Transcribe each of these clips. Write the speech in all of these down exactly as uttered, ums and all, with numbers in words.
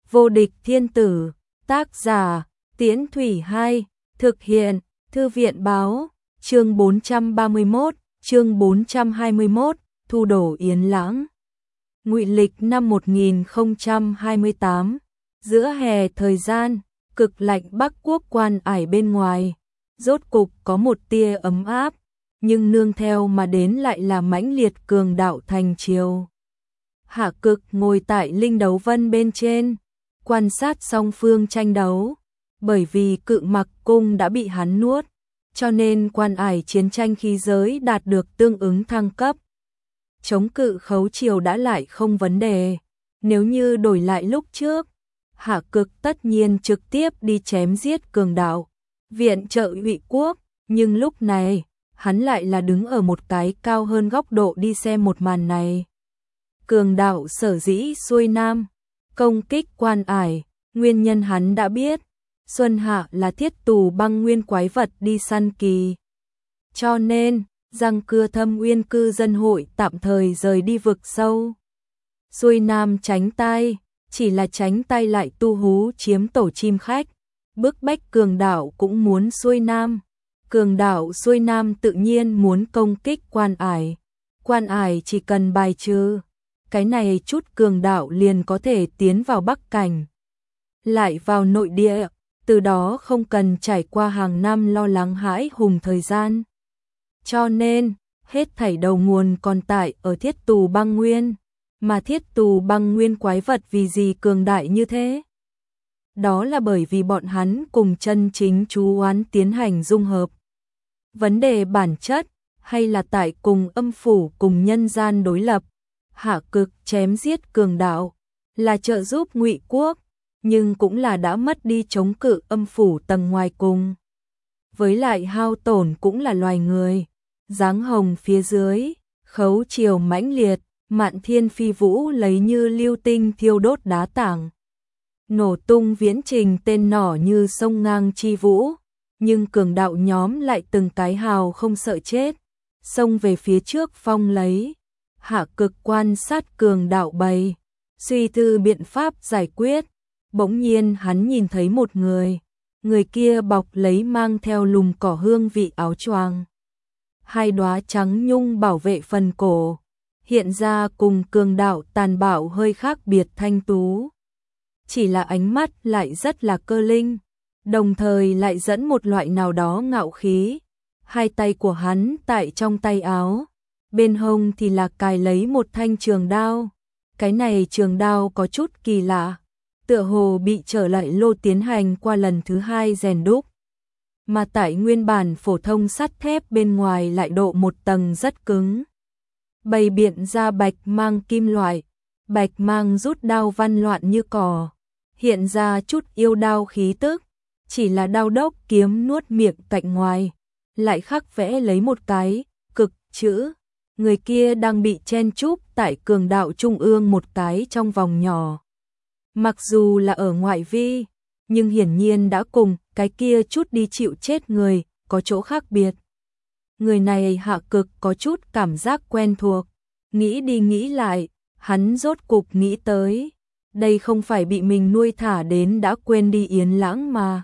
Vô địch thiên tử, tác giả, Tiễn Thủy Hai, thực hiện, Thư viện báo, chương bốn trăm ba mươi mốt, chương bốn trăm hai mươi mốt, Thu đổ Yến Lãng. Ngụy lịch năm một nghìn không trăm hai mươi tám, giữa hè thời gian, cực lạnh Bắc Quốc Quan Ải bên ngoài, rốt cục có một tia ấm áp, nhưng nương theo mà đến lại là mãnh liệt cường đạo thành triều. Hạ Cực ngồi tại linh đấu vân bên trên, quan sát song phương tranh đấu, bởi vì Cự Mặc cung đã bị hắn nuốt, cho nên Quan Ải chiến tranh khí giới đạt được tương ứng thăng cấp. Chống cự khấu triều đã lại không vấn đề, nếu như đổi lại lúc trước, Hạ Cực tất nhiên trực tiếp đi chém giết cường đạo, viện trợ Ngụy quốc, nhưng lúc này, hắn lại là đứng ở một cái cao hơn góc độ đi xem một màn này. Cường đạo sở dĩ xuôi nam, công kích Quan Ải, nguyên nhân hắn đã biết, Xuân Hạ là thiết tù băng nguyên quái vật đi săn kỳ. Cho nên, Răng Cưa Thâm Uyên cư dân hội tạm thời rời đi vực sâu. Xuôi nam tránh tai, chỉ là tránh tay lại tu hú chiếm tổ chim khách, bức bách cường đạo cũng muốn xuôi nam. Cường đạo xuôi nam tự nhiên muốn công kích Quan Ải. Quan Ải chỉ cần bài trừ cái này chút cường đạo liền có thể tiến vào Bắc Cảnh, lại vào nội địa, từ đó không cần trải qua hàng năm lo lắng hãi hùng thời gian. Cho nên, hết thảy đầu nguồn còn tại ở thiết tù băng nguyên, mà thiết tù băng nguyên quái vật vì gì cường đại như thế? Đó là bởi vì bọn hắn cùng chân chính chú oán tiến hành dung hợp. Vấn đề bản chất, hay là tại cùng âm phủ cùng nhân gian đối lập, Hạ Cực chém giết cường đạo, là trợ giúp Ngụy quốc, nhưng cũng là đã mất đi chống cự âm phủ tầng ngoài cùng. Với lại hao tổn cũng là loài người, dáng hồng phía dưới, khấu triều mãnh liệt, Mạn Thiên Phi Vũ lấy như lưu tinh thiêu đốt đá tảng. Nổ tung viễn trình tên nỏ như sông ngang chi vũ, nhưng cường đạo nhóm lại từng cái hào không sợ chết, xông về phía trước phong lấy. Hạ Cực quan sát cường đạo bầy, suy tư biện pháp giải quyết, bỗng nhiên hắn nhìn thấy một người, người kia bọc lấy mang theo lùm cỏ hương vị áo choàng, hai đóa trắng nhung bảo vệ phần cổ, hiện ra cùng cường đạo tàn bạo hơi khác biệt thanh tú. Chỉ là ánh mắt lại rất là cơ linh, đồng thời lại dẫn một loại nào đó ngạo khí. Hai tay của hắn tại trong tay áo, bên hông thì là cài lấy một thanh trường đao. Cái này trường đao có chút kỳ lạ, tựa hồ bị trở lại lô tiến hành qua lần thứ hai rèn đúc. Mà tại nguyên bản phổ thông sắt thép bên ngoài lại độ một tầng rất cứng. Bày biện ra bạch mang kim loại, bạch mang rút đao văn loạn như cỏ, hiện ra chút yêu đao khí tức, chỉ là đao đốc kiếm nuốt miệng cạnh ngoài, lại khắc vẽ lấy một cái cực chữ. Người kia đang bị chen chúc tại cường đạo trung ương một cái trong vòng nhỏ. Mặc dù là ở ngoại vi, nhưng hiển nhiên đã cùng cái kia chút đi chịu chết người, có chỗ khác biệt. Người này Hạ Cực có chút cảm giác quen thuộc, nghĩ đi nghĩ lại, hắn rốt cục nghĩ tới. Đây không phải bị mình nuôi thả đến đã quên đi Yến Lãng mà.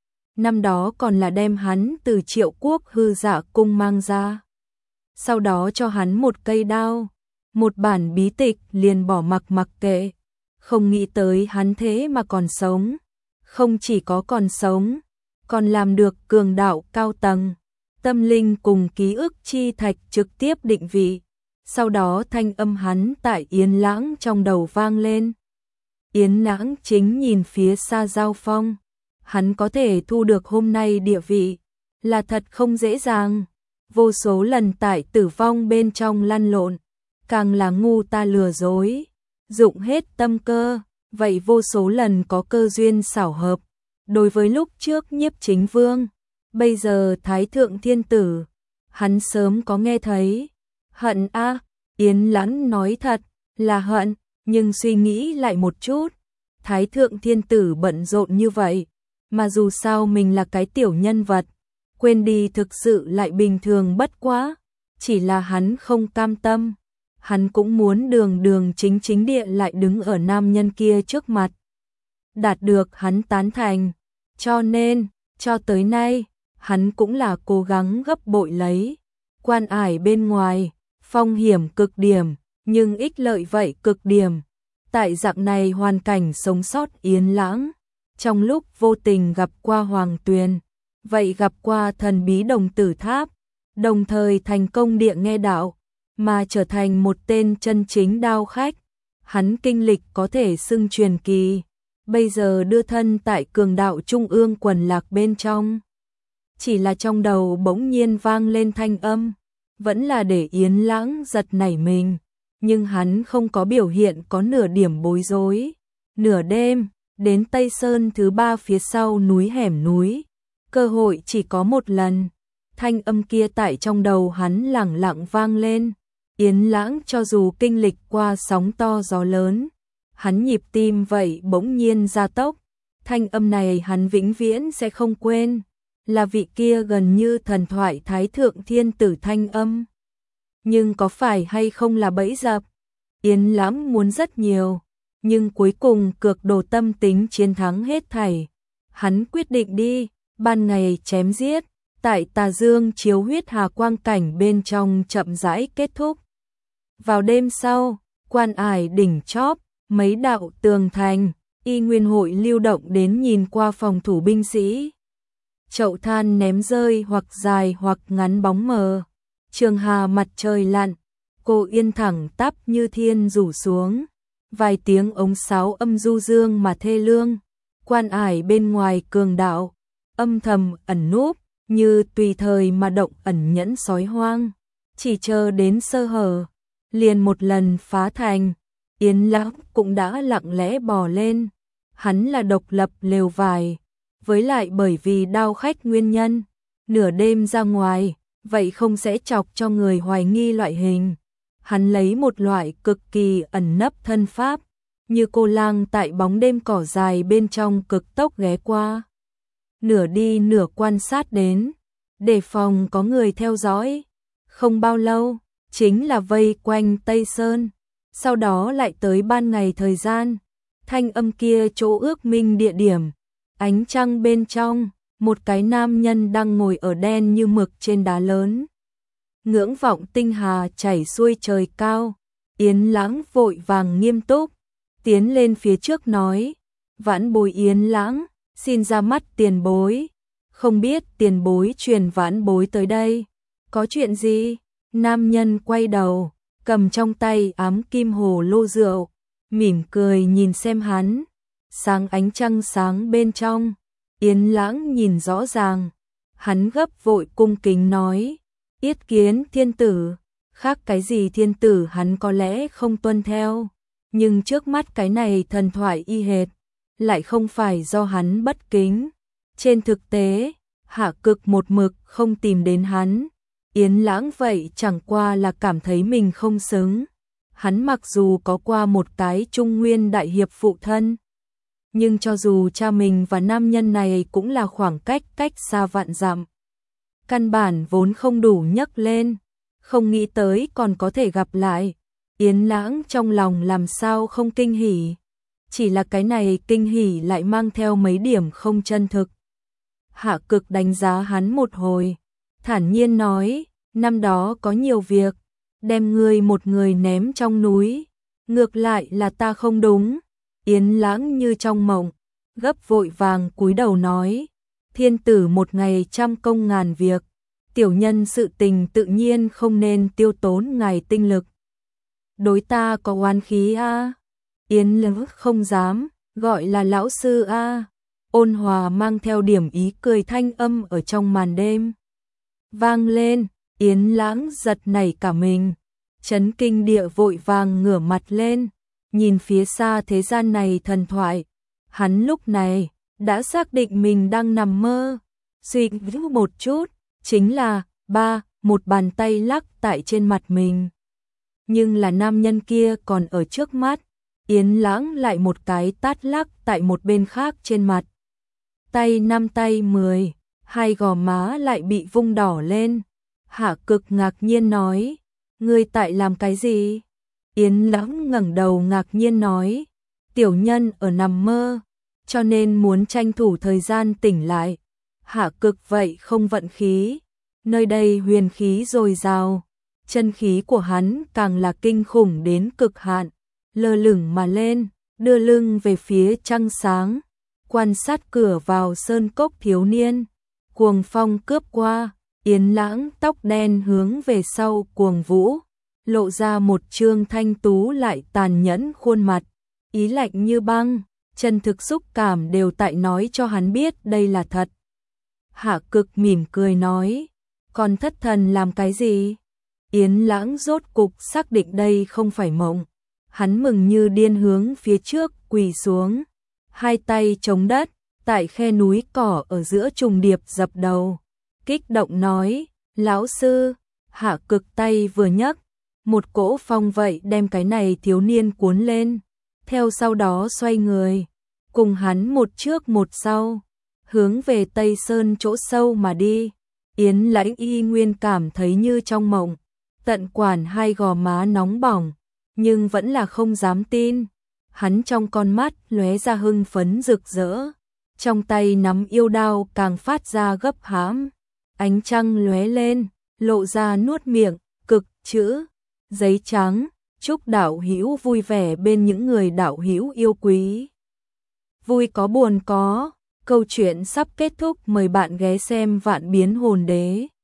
Năm đó còn là đem hắn từ Triệu Quốc hư dạ cung mang ra. Sau đó cho hắn một cây đao, một bản bí tịch liền bỏ mặc mặc kệ. Không nghĩ tới hắn thế mà còn sống. Không chỉ có còn sống, còn làm được cường đạo cao tầng. Tâm linh cùng ký ức chi thạch trực tiếp định vị. Sau đó thanh âm hắn tại Yến Lãng trong đầu vang lên. Yến Lãng chính nhìn phía xa giao phong. Hắn có thể thu được hôm nay địa vị, là thật không dễ dàng. Vô số lần tại tử vong bên trong lăn lộn, càng là ngu ta lừa dối, dụng hết tâm cơ, vậy vô số lần có cơ duyên xảo hợp. Đối với lúc trước Nhiếp Chính Vương, bây giờ Thái Thượng Thiên Tử, hắn sớm có nghe thấy. Hận a, à, Yến Lãng nói thật là hận, nhưng suy nghĩ lại một chút, Thái Thượng Thiên Tử bận rộn như vậy, mà dù sao mình là cái tiểu nhân vật, quên đi thực sự lại bình thường bất quá, chỉ là hắn không cam tâm, hắn cũng muốn đường đường chính chính địa lại đứng ở nam nhân kia trước mặt. đạt được hắn tán thành. Cho nên, cho tới nay, hắn cũng là cố gắng gấp bội lấy. Quan ải bên ngoài, phong hiểm cực điểm, nhưng ích lợi vậy cực điểm. Tại dạng này hoàn cảnh sống sót Yến Lãng, trong lúc vô tình gặp qua Hoàng Tuyền, vậy gặp qua thần bí Đồng Tử Tháp, đồng thời thành công địa nghe đạo, mà trở thành một tên chân chính đao khách. Hắn kinh lịch có thể xưng truyền kỳ, bây giờ đưa thân tại cường đạo trung ương quần lạc bên trong. Chỉ là trong đầu bỗng nhiên vang lên thanh âm, vẫn là để Yến Lãng giật nảy mình, nhưng hắn không có biểu hiện có nửa điểm bối rối. Nửa đêm, đến Tây Sơn thứ ba phía sau núi hẻm núi, cơ hội chỉ có một lần. Thanh âm kia tại trong đầu hắn lẳng lặng vang lên. Yến Lãng cho dù kinh lịch qua sóng to gió lớn, hắn nhịp tim vậy bỗng nhiên gia tốc. Thanh âm này hắn vĩnh viễn sẽ không quên, là vị kia gần như thần thoại Thái Thượng Thiên Tử thanh âm. Nhưng có phải hay không là bẫy dập? Yến Lãng muốn rất nhiều, nhưng cuối cùng cược đồ tâm tính chiến thắng hết thảy. Hắn quyết định đi, ban ngày chém giết, tại Tà Dương chiếu huyết hà quang cảnh bên trong chậm rãi kết thúc. Vào đêm sau, quan ải đỉnh chóp, mấy đạo tường thành, y nguyên hội lưu động đến nhìn qua phòng thủ binh sĩ. Chậu than ném rơi hoặc dài hoặc ngắn bóng mờ. Trường hà mặt trời lặn, cô yên thẳng tắp như thiên rủ xuống. Vài tiếng ống sáo âm du dương mà thê lương. Quan ải bên ngoài cường đạo, âm thầm ẩn núp, như tùy thời mà động ẩn nhẫn sói hoang. Chỉ chờ đến sơ hở, liền một lần phá thành. Yến Lãng cũng đã lặng lẽ bò lên. Hắn là độc lập lều vải, với lại bởi vì đao khách nguyên nhân, nửa đêm ra ngoài, vậy không sẽ chọc cho người hoài nghi loại hình. Hắn lấy một loại cực kỳ ẩn nấp thân pháp, như cô lang tại bóng đêm cỏ dài bên trong cực tốc ghé qua. Nửa đi nửa quan sát đến, đề phòng có người theo dõi. Không bao lâu, chính là vây quanh Tây Sơn, sau đó lại tới ban ngày thời gian. Thanh âm kia chỗ ước minh địa điểm, ánh trăng bên trong, một cái nam nhân đang ngồi ở đen như mực trên đá lớn. Ngưỡng vọng tinh hà chảy xuôi trời cao. Yến Lãng vội vàng nghiêm túc, tiến lên phía trước nói, vãn bối Yến Lãng, xin ra mắt tiền bối. Không biết tiền bối truyền vãn bối tới đây, có chuyện gì? Nam nhân quay đầu, cầm trong tay ám kim hồ lô rượu, mỉm cười nhìn xem hắn. Sáng ánh trăng sáng bên trong, Yến Lãng nhìn rõ ràng. Hắn gấp vội cung kính nói, yết kiến thiên tử. Khác cái gì thiên tử hắn có lẽ không tuân theo, nhưng trước mắt cái này thần thoại y hệt, lại không phải do hắn bất kính. Trên thực tế, Hạ Cực một mực không tìm đến hắn. Yến Lãng vậy chẳng qua là cảm thấy mình không xứng. Hắn mặc dù có qua một cái trung nguyên đại hiệp phụ thân, nhưng cho dù cha mình và nam nhân này cũng là khoảng cách cách xa vạn dặm, căn bản vốn không đủ nhấc lên, không nghĩ tới còn có thể gặp lại. Yến Lãng trong lòng làm sao không kinh hỉ, chỉ là cái này kinh hỉ lại mang theo mấy điểm không chân thực. Hạ Cực đánh giá hắn một hồi, thản nhiên nói, năm đó có nhiều việc, đem ngươi một người ném trong núi, ngược lại là ta không đúng. Yến Lãng như trong mộng, gấp vội vàng cúi đầu nói, thiên tử một ngày trăm công ngàn việc, tiểu nhân sự tình tự nhiên không nên tiêu tốn ngài tinh lực. Đối ta có oán khí a? À? Yến Lãng không dám, gọi là lão sư a. À? Ôn hòa mang theo điểm ý cười thanh âm ở trong màn đêm vang lên. Yến Lãng giật nảy cả mình, chấn kinh địa vội vàng ngửa mặt lên, nhìn phía xa thế gian này thần thoại. Hắn lúc này đã xác định mình đang nằm mơ. Suy nghĩ một chút, chính là ba, một bàn tay lắc tại trên mặt mình. Nhưng là nam nhân kia còn ở trước mắt. Yến Lãng lại một cái tát lắc tại một bên khác trên mặt. Tay năm tay mười, hai gò má lại bị vung đỏ lên. Hạ Cực ngạc nhiên nói, ngươi tại làm cái gì? Yến Lãng ngẩng đầu ngạc nhiên nói, tiểu nhân ở nằm mơ. cho nên muốn tranh thủ thời gian tỉnh lại. Hạ Cực vậy không vận khí, nơi đây huyền khí dồi dào, chân khí của hắn càng là kinh khủng đến cực hạn, lơ lửng mà lên, đưa lưng về phía trăng sáng, quan sát cửa vào sơn cốc thiếu niên. Cuồng phong cướp qua, Yến Lãng tóc đen hướng về sau cuồng vũ, lộ ra một trương thanh tú lại tàn nhẫn khuôn mặt, ý lạnh như băng, chân thực xúc cảm đều tại nói cho hắn biết đây là thật. Hạ Cực mỉm cười nói, còn thất thần làm cái gì? Yến Lãng rốt cục xác định đây không phải mộng, hắn mừng như điên hướng phía trước quỳ xuống, hai tay chống đất, tại khe núi cỏ ở giữa trùng điệp dập đầu, kích động nói, lão sư. Hạ Cực tay vừa nhấc, một cỗ phong vậy đem cái này thiếu niên cuốn lên, theo sau đó xoay người, cùng hắn một trước một sau, hướng về Tây Sơn chỗ sâu mà đi. Yến Lãnh y nguyên cảm thấy như trong mộng, tận quản hai gò má nóng bỏng, nhưng vẫn là không dám tin. Hắn trong con mắt lóe ra hưng phấn rực rỡ, trong tay nắm yêu đao càng phát ra gấp hãm, ánh trăng lóe lên, lộ ra nuốt miệng, cực chữ, giấy trắng, chúc đạo hữu vui vẻ bên những người đạo hữu yêu quý. Vui có buồn có, câu chuyện sắp kết thúc, mời bạn ghé xem Vạn Biến Hồn Đế.